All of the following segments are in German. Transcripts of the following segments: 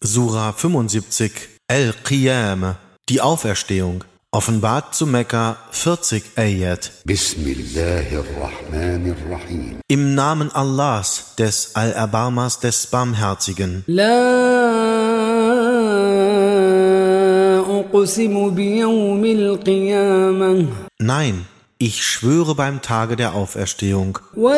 Sura 75, Al-Qiyamah, die Auferstehung, offenbart zu Mekka 40 Ayat. Bismillahirrahmanirrahim. Im Namen Allahs, des Allerbarmers, des Barmherzigen. La uqsimu biyawmil qiyamah. Nein, ich schwöre beim Tage der Auferstehung. Wa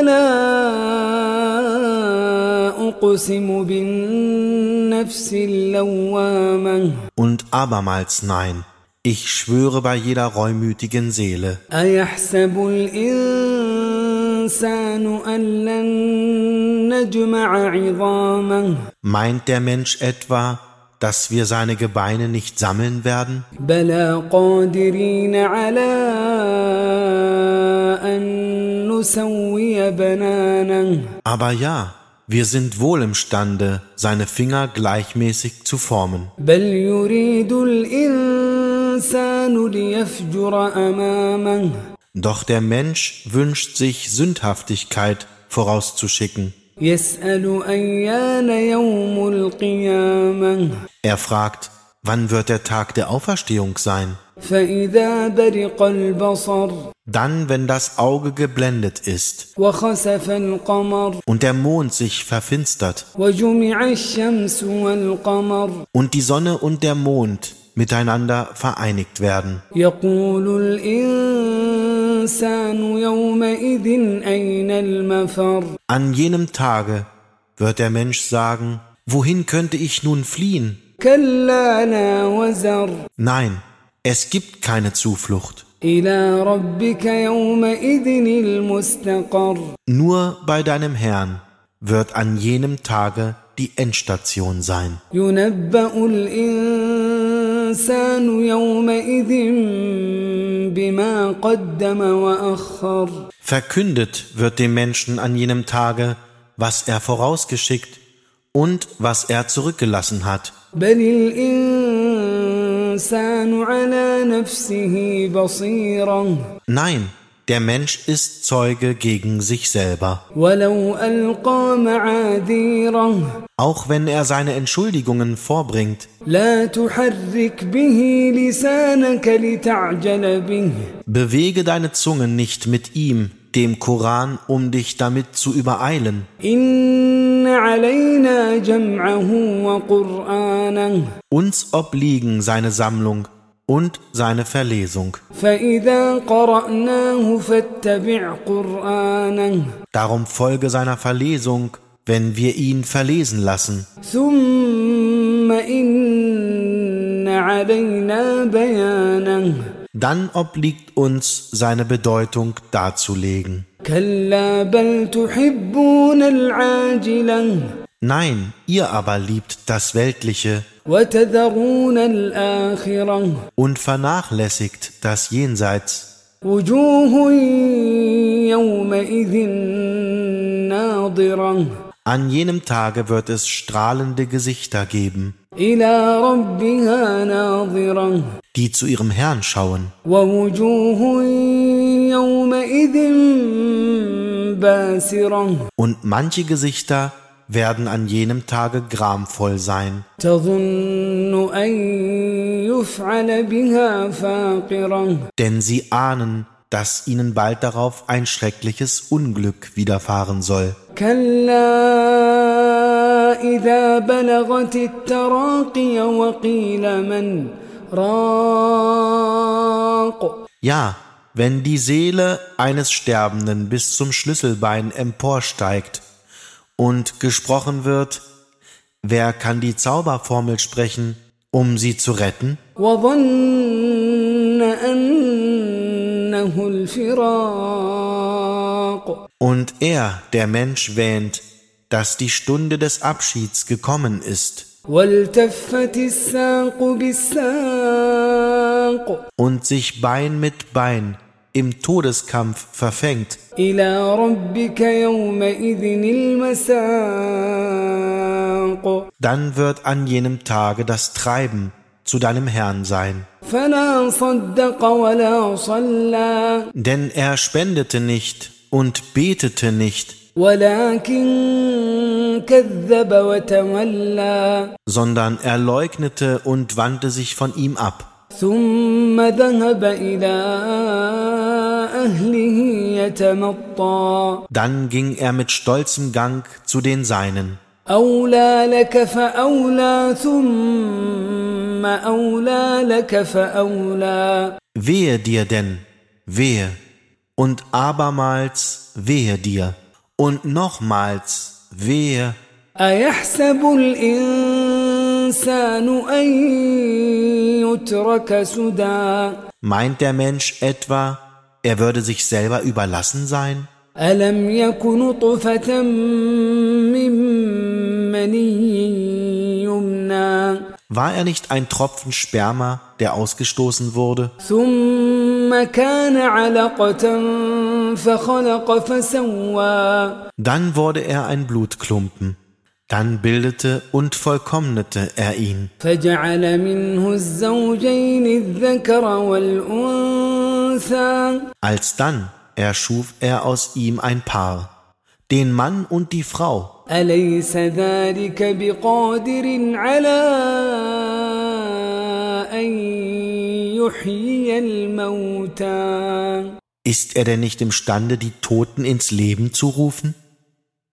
la uqsimu bin nafsil lawwamah. Und abermals nein, ich schwöre bei jeder reumütigen Seele. Ayahsabul insanu an lan najma'a 'idhamah. Meint der Mensch etwa, dass wir seine Gebeine nicht sammeln werden? Bala qadirina 'ala an nusawwiya bananah. Aber ja, wir sind wohl imstande, seine Finger gleichmäßig zu formen. Bal yuridul insanu liyafjura amamah. Doch der Mensch wünscht sich Sündhaftigkeit vorauszuschicken. Yas'alu ayyana yawmul qiyamah. Er fragt, wann wird der Tag der Auferstehung sein? فإذا برق البصر Dann, wenn das Auge geblendet ist وخسف القمر und der Mond sich verfinstert وجمع الشمس والقمر und die Sonne und der Mond miteinander vereinigt werden. يقول الإنسان يومئذ أين المفر. An jenem Tage wird der Mensch sagen, wohin könnte ich nun fliehen? كلا لا وزر Nein, es gibt keine Zuflucht. إلى ربك يومئذ المستقر. Nur bei deinem Herrn wird an jenem Tage die Endstation sein. ينبأ الإنسان يومئذ بما قدم وأخر. Verkündet wird dem Menschen an jenem Tage, was er vorausgeschickt und was er zurückgelassen hat. بل الإنسان على نفسه بصيرة. Nein, der Mensch ist Zeuge gegen sich selber. ولو ألقى معاذيره. Auch wenn er seine Entschuldigungen vorbringt. لا تحرك به لسانك لتعجل به. Bewege deine Zunge nicht mit ihm, dem Koran, um dich damit zu übereilen. إن علينا جمعه وقرآنه. Uns obliegen seine Sammlung und seine Verlesung. فإذا قرأناه فاتبع قرآنه. Darum folge seiner Verlesung, wenn wir ihn verlesen lassen. ثم إن علينا بيانه. Dann obliegt uns seine Bedeutung darzulegen. كلا بل تحبون العاجلة. Nein, ihr aber liebt das Weltliche وتذرون الآخرة. und vernachlässigt das Jenseits. وجوه يومئذ ناظرة. An jenem Tage wird es strahlende Gesichter geben, إلى ربها ناظرة. die zu ihrem Herrn schauen. ووجوه يومئذ باسرة. Und manche Gesichter werden an jenem Tage gramvoll sein, تظن أن يفعل بها فاقرة. denn sie ahnen, dass ihnen bald darauf ein schreckliches Unglück widerfahren soll. كلا إذا بلغت التراقي وقيل من راق. Ja, wenn die Seele eines Sterbenden bis zum Schlüsselbein emporsteigt und gesprochen wird, wer kann die Zauberformel sprechen, um sie zu retten? وظن أنه الفراق. Und er, der Mensch, wähnt, dass die Stunde des Abschieds gekommen ist. والتفت الساق بالساق. Und sich Bein mit Bein im Todeskampf verfängt. إلى ربك يومئذ المساق. Dann wird an jenem Tage das Treiben zu deinem Herrn sein. فلا صدق ولا صلى. Denn er spendete nicht und betete nicht, ولكن كذب وتولى sondern er leugnete und wandte sich von ihm ab. ثم ذهب إلى أهله يتمطى Dann ging er mit stolzem Gang zu den Seinen. أولى لك فأولى ثم أولى لك فأولى Wehe dir denn, wehe, und abermals wehe dir, und nochmals wehe. أيحسب الإنسان أن يترك سدى Meint der Mensch etwa, er würde sich selber überlassen sein? ألم يك نطفة من مني يمنى War er nicht ein Tropfen Sperma, der ausgestoßen wurde? ثم كان علقة فخلق فسوى Dann wurde er ein Blutklumpen. Dann bildete und vollkommnete er ihn. فجعل منه الزوجين الذكر والأنثى Alsdann erschuf er aus ihm ein Paar, den Mann und die Frau. أليس ذلك بقادر على أن يحيي الموتى Ist er denn nicht imstande, die Toten ins Leben zu rufen?